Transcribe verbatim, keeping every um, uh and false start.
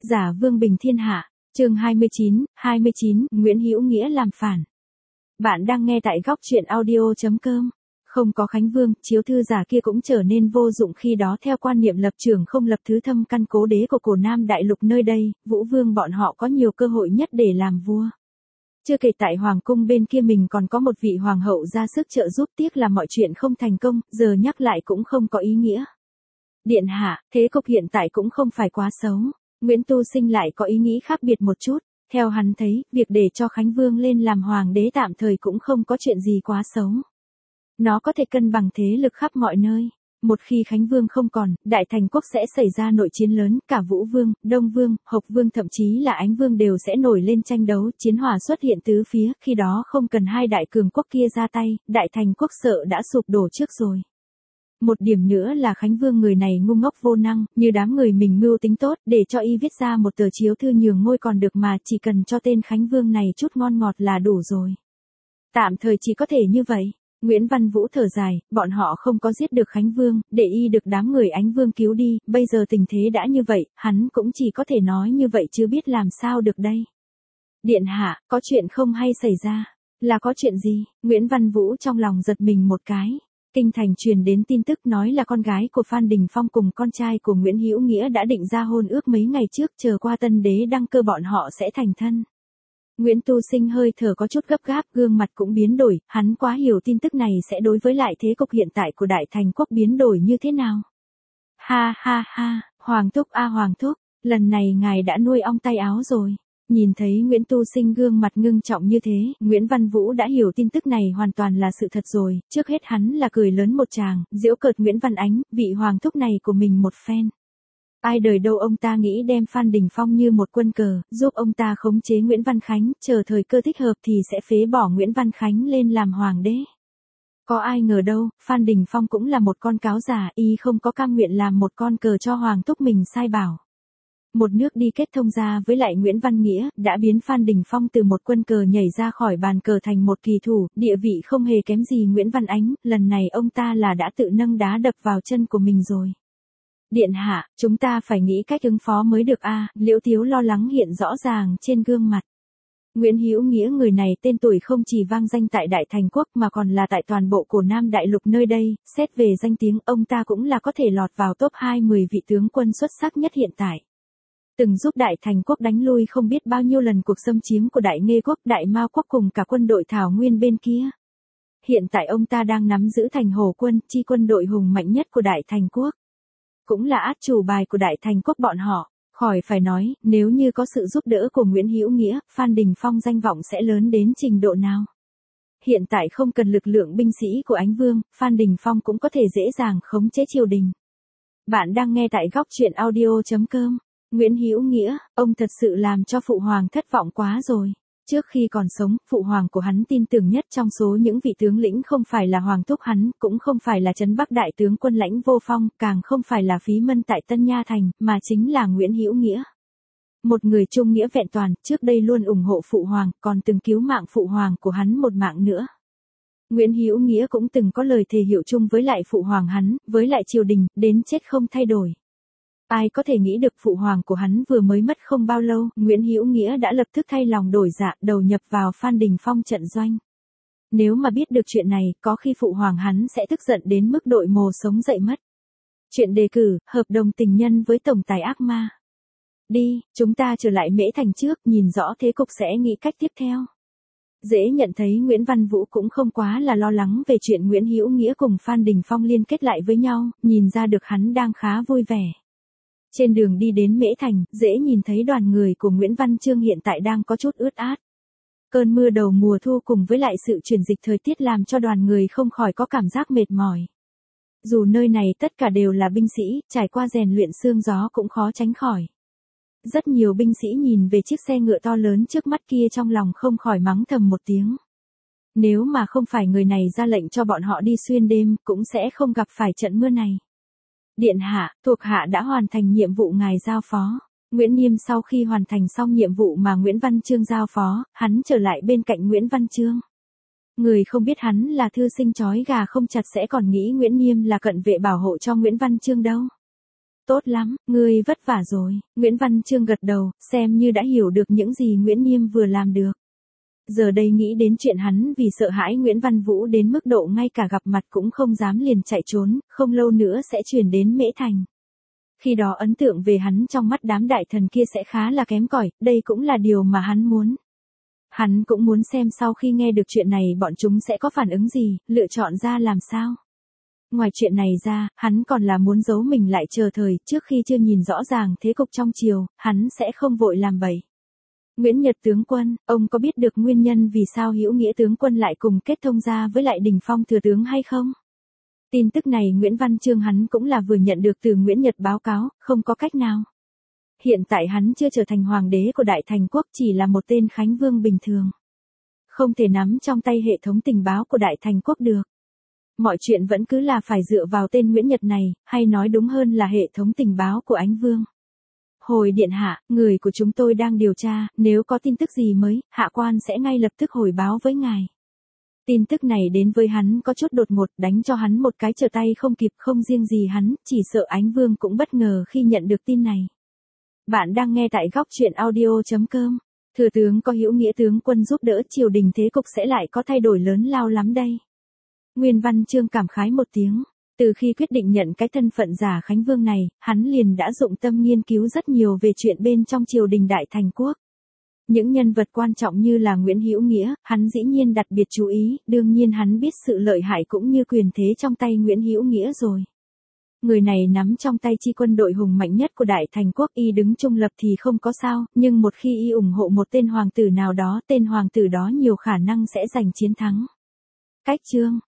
Giả vương bình thiên hạ, chương hai mươi chín, hai mươi chín, Nguyễn Hữu Nghĩa làm phản. Bạn đang nghe tại góc truyện audio chấm com. Không có Khánh Vương, chiếu thư giả kia cũng trở nên vô dụng khi đó theo quan niệm lập trường không lập thứ thâm căn cố đế của cổ Nam Đại Lục nơi đây, Vũ Vương bọn họ có nhiều cơ hội nhất để làm vua. Chưa kể tại Hoàng cung bên kia mình còn có một vị hoàng hậu ra sức trợ giúp, tiếc là mọi chuyện không thành công, giờ nhắc lại cũng không có ý nghĩa. Điện hạ, thế cục hiện tại cũng không phải quá xấu. Nguyễn Tu Sinh lại có ý nghĩ khác biệt một chút, theo hắn thấy, việc để cho Khánh Vương lên làm hoàng đế tạm thời cũng không có chuyện gì quá xấu. Nó có thể cân bằng thế lực khắp mọi nơi. Một khi Khánh Vương không còn, Đại Thành quốc sẽ xảy ra nội chiến lớn, cả Vũ Vương, Đông Vương, Hộc Vương thậm chí là Ánh Vương đều sẽ nổi lên tranh đấu, chiến hỏa xuất hiện tứ phía, khi đó không cần hai đại cường quốc kia ra tay, Đại Thành quốc sợ đã sụp đổ trước rồi. Một điểm nữa là Khánh Vương người này ngu ngốc vô năng, như đám người mình mưu tính tốt, để cho y viết ra một tờ chiếu thư nhường ngôi còn được mà, chỉ cần cho tên Khánh Vương này chút ngon ngọt là đủ rồi. Tạm thời chỉ có thể như vậy. Nguyễn Văn Vũ thở dài, bọn họ không có giết được Khánh Vương, để y được đám người Ánh Vương cứu đi, bây giờ tình thế đã như vậy, hắn cũng chỉ có thể nói như vậy chứ biết làm sao được đây. Điện hạ, có chuyện không hay xảy ra. Là có chuyện gì? Nguyễn Văn Vũ trong lòng giật mình một cái. Kinh thành truyền đến tin tức nói là con gái của Phan Đình Phong cùng con trai của Nguyễn Hữu Nghĩa đã định ra hôn ước mấy ngày trước, chờ qua tân đế đăng cơ bọn họ sẽ thành thân. Nguyễn Tu Sinh hơi thở có chút gấp gáp, gương mặt cũng biến đổi, hắn quá hiểu tin tức này sẽ đối với lại thế cục hiện tại của Đại Thành quốc biến đổi như thế nào. Ha ha ha, Hoàng thúc a Hoàng thúc, lần này ngài đã nuôi ong tay áo rồi. Nhìn thấy Nguyễn Tu Sinh gương mặt ngưng trọng như thế, Nguyễn Văn Vũ đã hiểu tin tức này hoàn toàn là sự thật rồi, trước hết hắn là cười lớn một tràng, giễu cợt Nguyễn Văn Ánh, vị hoàng thúc này của mình một phen. Ai đời đâu ông ta nghĩ đem Phan Đình Phong như một quân cờ, giúp ông ta khống chế Nguyễn Văn Khánh, chờ thời cơ thích hợp thì sẽ phế bỏ Nguyễn Văn Khánh lên làm hoàng đế. Có ai ngờ đâu, Phan Đình Phong cũng là một con cáo già, y không có cam nguyện làm một con cờ cho hoàng thúc mình sai bảo. Một nước đi kết thông ra với lại Nguyễn Văn Nghĩa, đã biến Phan Đình Phong từ một quân cờ nhảy ra khỏi bàn cờ thành một kỳ thủ, địa vị không hề kém gì Nguyễn Văn Ánh, lần này ông ta là đã tự nâng đá đập vào chân của mình rồi. Điện hạ, chúng ta phải nghĩ cách ứng phó mới được a. Liễu Tiếu lo lắng hiện rõ ràng trên gương mặt. Nguyễn Hữu Nghĩa người này tên tuổi không chỉ vang danh tại Đại Thành quốc mà còn là tại toàn bộ cổ Nam Đại Lục nơi đây, xét về danh tiếng ông ta cũng là có thể lọt vào top hai mươi vị tướng quân xuất sắc nhất hiện tại. Từng giúp Đại Thành quốc đánh lui không biết bao nhiêu lần cuộc xâm chiếm của Đại Nghê quốc, Đại Mao quốc cùng cả quân đội Thảo Nguyên bên kia. Hiện tại ông ta đang nắm giữ thành Hổ quân, chi quân đội hùng mạnh nhất của Đại Thành quốc. Cũng là át chủ bài của Đại Thành quốc bọn họ, khỏi phải nói, nếu như có sự giúp đỡ của Nguyễn Hữu Nghĩa, Phan Đình Phong danh vọng sẽ lớn đến trình độ nào. Hiện tại không cần lực lượng binh sĩ của Ánh Vương, Phan Đình Phong cũng có thể dễ dàng khống chế triều đình. Bạn đang nghe tại góc truyện audio chấm com. Nguyễn Hữu Nghĩa, ông thật sự làm cho phụ hoàng thất vọng quá rồi. Trước khi còn sống, phụ hoàng của hắn tin tưởng nhất trong số những vị tướng lĩnh không phải là hoàng thúc hắn, cũng không phải là Trấn Bắc đại tướng quân Lãnh Vô Phong, càng không phải là Phí Mân tại Tân Nha Thành, mà chính là Nguyễn Hữu Nghĩa. Một người trung nghĩa vẹn toàn, trước đây luôn ủng hộ phụ hoàng, còn từng cứu mạng phụ hoàng của hắn một mạng nữa. Nguyễn Hữu Nghĩa cũng từng có lời thề hiệu chung với lại phụ hoàng hắn, với lại triều đình, đến chết không thay đổi. Ai có thể nghĩ được phụ hoàng của hắn vừa mới mất không bao lâu, Nguyễn Hữu Nghĩa đã lập tức thay lòng đổi dạ, đầu nhập vào Phan Đình Phong trận doanh. Nếu mà biết được chuyện này, có khi phụ hoàng hắn sẽ tức giận đến mức đội mồ sống dậy mất. Chuyện đề cử, hợp đồng tình nhân với tổng tài ác ma. Đi, chúng ta trở lại Mễ Thành trước, nhìn rõ thế cục sẽ nghĩ cách tiếp theo. Dễ nhận thấy Nguyễn Văn Vũ cũng không quá là lo lắng về chuyện Nguyễn Hữu Nghĩa cùng Phan Đình Phong liên kết lại với nhau, nhìn ra được hắn đang khá vui vẻ. Trên đường đi đến Mễ Thành, dễ nhìn thấy đoàn người của Nguyễn Văn Chương hiện tại đang có chút ướt át. Cơn mưa đầu mùa thu cùng với lại sự chuyển dịch thời tiết làm cho đoàn người không khỏi có cảm giác mệt mỏi. Dù nơi này tất cả đều là binh sĩ, trải qua rèn luyện sương gió cũng khó tránh khỏi. Rất nhiều binh sĩ nhìn về chiếc xe ngựa to lớn trước mắt kia trong lòng không khỏi mắng thầm một tiếng. Nếu mà không phải người này ra lệnh cho bọn họ đi xuyên đêm, cũng sẽ không gặp phải trận mưa này. Điện hạ, thuộc hạ đã hoàn thành nhiệm vụ ngài giao phó. Nguyễn Nghiêm sau khi hoàn thành xong nhiệm vụ mà Nguyễn Văn Chương giao phó, hắn trở lại bên cạnh Nguyễn Văn Chương. Người không biết hắn là thư sinh chói gà không chặt sẽ còn nghĩ Nguyễn Nghiêm là cận vệ bảo hộ cho Nguyễn Văn Chương đâu. Tốt lắm, ngươi vất vả rồi. Nguyễn Văn Chương gật đầu, xem như đã hiểu được những gì Nguyễn Nhiêm vừa làm được. Giờ đây nghĩ đến chuyện hắn vì sợ hãi Nguyễn Văn Vũ đến mức độ ngay cả gặp mặt cũng không dám liền chạy trốn, không lâu nữa sẽ chuyển đến Mễ Thành. Khi đó ấn tượng về hắn trong mắt đám đại thần kia sẽ khá là kém cỏi, đây cũng là điều mà hắn muốn. Hắn cũng muốn xem sau khi nghe được chuyện này bọn chúng sẽ có phản ứng gì, lựa chọn ra làm sao. Ngoài chuyện này ra, hắn còn là muốn giấu mình lại chờ thời, trước khi chưa nhìn rõ ràng thế cục trong triều, hắn sẽ không vội làm bậy. Nguyễn Nhật tướng quân, ông có biết được nguyên nhân vì sao Hữu Nghĩa tướng quân lại cùng kết thông gia với lại Đình Phong thừa tướng hay không? Tin tức này Nguyễn Văn Chương hắn cũng là vừa nhận được từ Nguyễn Nhật báo cáo, không có cách nào. Hiện tại hắn chưa trở thành hoàng đế của Đại Thành Quốc, chỉ là một tên Khánh Vương bình thường. Không thể nắm trong tay hệ thống tình báo của Đại Thành Quốc được. Mọi chuyện vẫn cứ là phải dựa vào tên Nguyễn Nhật này, hay nói đúng hơn là hệ thống tình báo của Ánh Vương. Hồi điện hạ, người của chúng tôi đang điều tra, nếu có tin tức gì mới, hạ quan sẽ ngay lập tức hồi báo với ngài. Tin tức này đến với hắn có chút đột ngột, đánh cho hắn một cái trở tay không kịp, không riêng gì hắn, chỉ sợ Ánh Vương cũng bất ngờ khi nhận được tin này. Bạn đang nghe tại góc truyện audio chấm com. Thừa tướng có Hữu Nghĩa tướng quân giúp đỡ, triều đình thế cục sẽ lại có thay đổi lớn lao lắm đây. Nguyên Văn Chương cảm khái một tiếng. Từ khi quyết định nhận cái thân phận giả Khánh Vương này, hắn liền đã dụng tâm nghiên cứu rất nhiều về chuyện bên trong triều đình Đại Thành Quốc. Những nhân vật quan trọng như là Nguyễn Hữu Nghĩa, hắn dĩ nhiên đặc biệt chú ý, đương nhiên hắn biết sự lợi hại cũng như quyền thế trong tay Nguyễn Hữu Nghĩa rồi. Người này nắm trong tay chi quân đội hùng mạnh nhất của Đại Thành Quốc, y đứng trung lập thì không có sao, nhưng một khi y ủng hộ một tên hoàng tử nào đó, tên hoàng tử đó nhiều khả năng sẽ giành chiến thắng. Cách chương